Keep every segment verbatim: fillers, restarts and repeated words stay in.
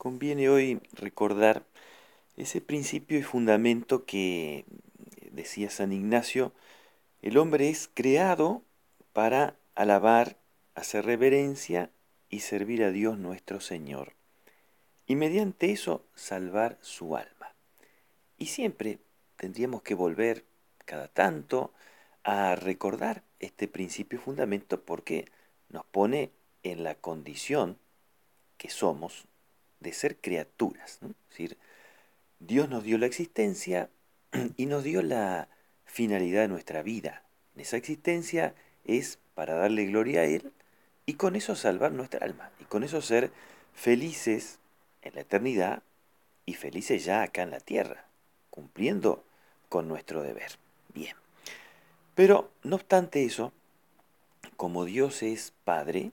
conviene hoy recordar ese principio y fundamento que decía San Ignacio: el hombre es creado para alabar, hacer reverencia y servir a Dios nuestro Señor, y mediante eso salvar su alma. Y siempre tendríamos que volver cada tanto a recordar este principio y fundamento porque nos pone en la condición que somos de ser criaturas, ¿no? Es decir, Dios nos dio la existencia y nos dio la finalidad de nuestra vida. En esa existencia es para darle gloria a Él y con eso salvar nuestra alma y con eso ser felices en la eternidad y felices ya acá en la tierra, cumpliendo con nuestro deber. Bien, pero no obstante eso, como Dios es Padre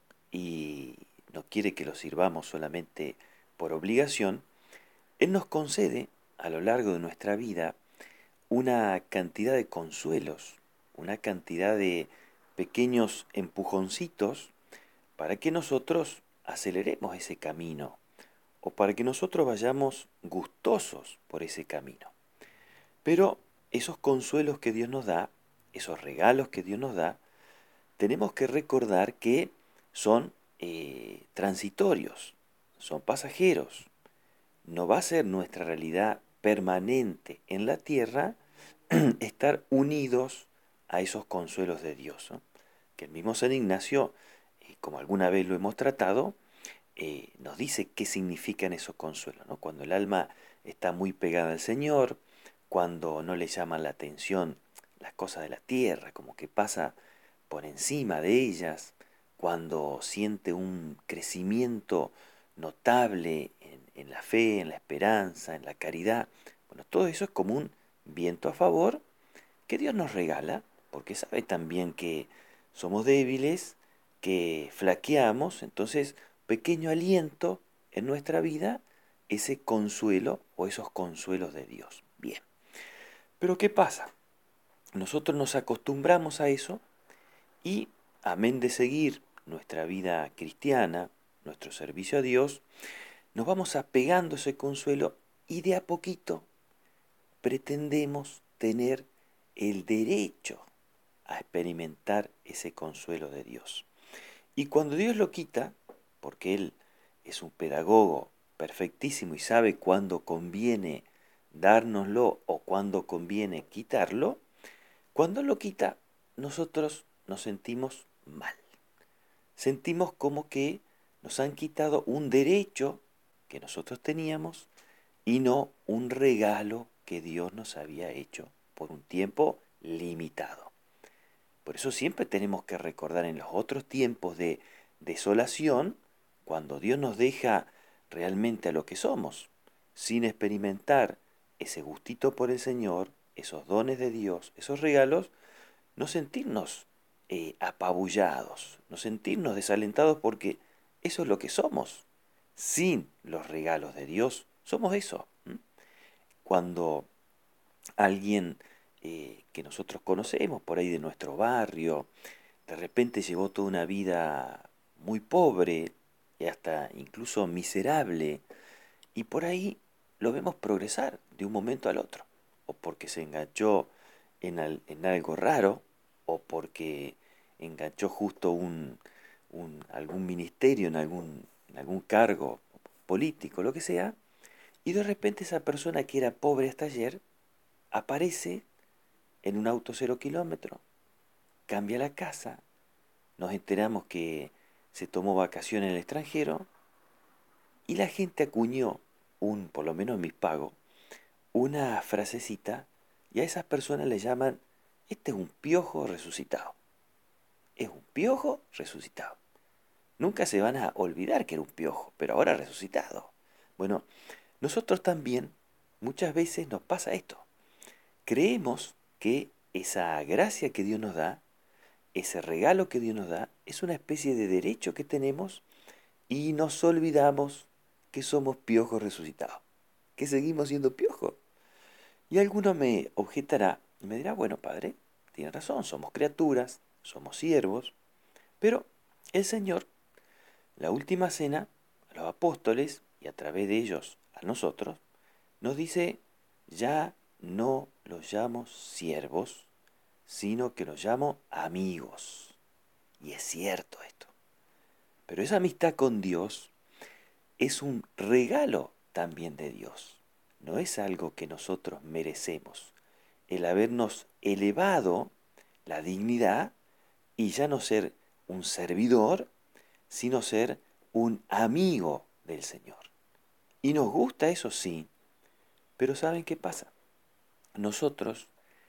y no quiere que lo sirvamos solamente por obligación, Él nos concede a lo largo de nuestra vida una cantidad de consuelos, una cantidad de pequeños empujoncitos para que nosotros aceleremos ese camino o para que nosotros vayamos gustosos por ese camino. Pero esos consuelos que Dios nos da, esos regalos que Dios nos da, tenemos que recordar que son eh, transitorios, son pasajeros. No va a ser nuestra realidad permanente en la tierra estar unidos a esos consuelos de Dios, ¿no? Que el mismo San Ignacio, eh, como alguna vez lo hemos tratado, eh, nos dice qué significan esos consuelos, ¿no? Cuando el alma está muy pegada al Señor, cuando no le llaman la atención las cosas de la tierra, como que pasa por encima de ellas, cuando siente un crecimiento notable en, en la fe, en la esperanza, en la caridad. Bueno, todo eso es como un viento a favor que Dios nos regala, porque sabe también que somos débiles, que flaqueamos, entonces pequeño aliento en nuestra vida, ese consuelo o esos consuelos de Dios. Bien, pero ¿qué pasa? Nosotros nos acostumbramos a eso y, amén de seguir nuestra vida cristiana, nuestro servicio a Dios, nos vamos apegando a ese consuelo y de a poquito pretendemos tener el derecho a experimentar ese consuelo de Dios. Y cuando Dios lo quita, porque Él es un pedagogo perfectísimo y sabe cuándo conviene dárnoslo o cuándo conviene quitarlo, cuando lo quita, nosotros nos sentimos mal. Sentimos como que nos han quitado un derecho que nosotros teníamos y no un regalo que Dios nos había hecho por un tiempo limitado. Por eso siempre tenemos que recordar en los otros tiempos de desolación, cuando Dios nos deja realmente a lo que somos, sin experimentar ese gustito por el Señor, esos dones de Dios, esos regalos, no sentirnos eh, apabullados, no sentirnos desalentados porque eso es lo que somos. Sin los regalos de Dios, somos eso. ¿m? Cuando alguien eh, que nosotros conocemos por ahí de nuestro barrio, de repente llevó toda una vida muy pobre y hasta incluso miserable, y por ahí lo vemos progresar de un momento al otro, o porque se enganchó en, al- en algo raro, o porque enganchó justo un, un- algún ministerio en algún, en algún cargo político, lo que sea, y de repente esa persona que era pobre hasta ayer aparece en un auto cero kilómetro, cambia la casa, nos enteramos que se tomó vacaciones en el extranjero y la gente acuñó un, por lo menos en mis pagos, una frasecita y a esas personas le llaman, este es un piojo resucitado. Es un piojo resucitado. Nunca se van a olvidar que era un piojo, pero ahora resucitado. Bueno, nosotros también muchas veces nos pasa esto. Creemos que esa gracia que Dios nos da, ese regalo que Dios nos da, es una especie de derecho que tenemos y nos olvidamos que somos piojos resucitados, que seguimos siendo piojos. Y alguno me objetará y me dirá, bueno, padre, tiene razón, somos criaturas, somos siervos, pero el Señor, la última cena, a los apóstoles y a través de ellos a nosotros, nos dice, ya no los llamo siervos, sino que los llamo amigos. Y es cierto esto. Pero esa amistad con Dios es un regalo también de Dios. No es algo que nosotros merecemos. El habernos elevado la dignidad y ya no ser un servidor, sino ser un amigo del Señor. Y nos gusta eso sí, pero ¿saben qué pasa? Nosotros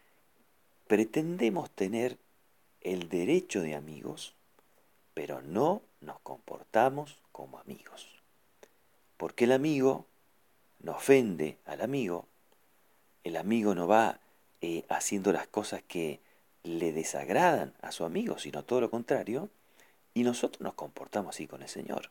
pretendemos tener el derecho de amigos, pero no nos comportamos como amigos. Porque el amigo no ofende al amigo, el amigo no va eh, haciendo las cosas que le desagradan a su amigo, sino todo lo contrario, y nosotros nos comportamos así con el Señor.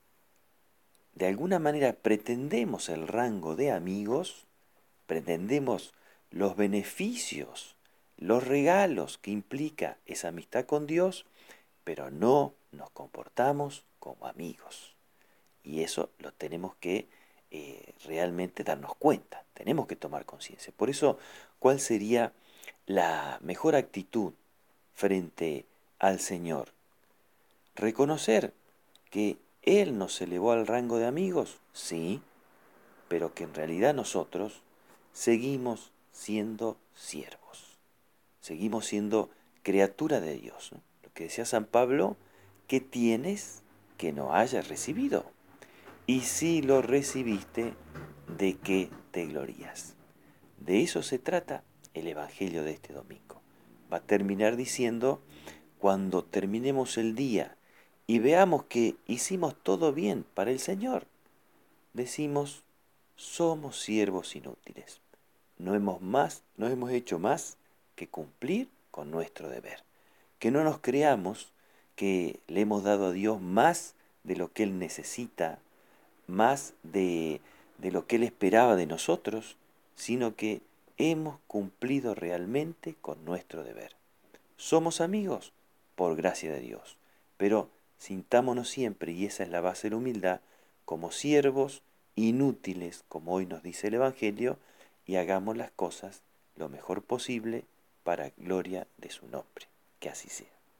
De alguna manera pretendemos el rango de amigos, pretendemos los beneficios, los regalos que implica esa amistad con Dios, pero no nos comportamos como amigos. Y eso lo tenemos que eh, realmente darnos cuenta, tenemos que tomar conciencia. Por eso, ¿cuál sería la mejor actitud frente al Señor? Reconocer que Él nos elevó al rango de amigos, sí, pero que en realidad nosotros seguimos siendo siervos, seguimos siendo criatura de Dios, ¿no? Lo que decía San Pablo, ¿qué tienes que no hayas recibido? Y si lo recibiste, ¿de qué te glorías? De eso se trata el Evangelio de este domingo. Va a terminar diciendo, cuando terminemos el día y veamos que hicimos todo bien para el Señor, decimos, somos siervos inútiles. No hemos más, no hemos hecho más que cumplir con nuestro deber. Que no nos creamos que le hemos dado a Dios más de lo que Él necesita, más de, de lo que Él esperaba de nosotros, sino que hemos cumplido realmente con nuestro deber. Somos amigos por gracia de Dios, pero sintámonos siempre, y esa es la base de la humildad, como siervos inútiles, como hoy nos dice el Evangelio, y hagamos las cosas lo mejor posible para gloria de su nombre. Que así sea.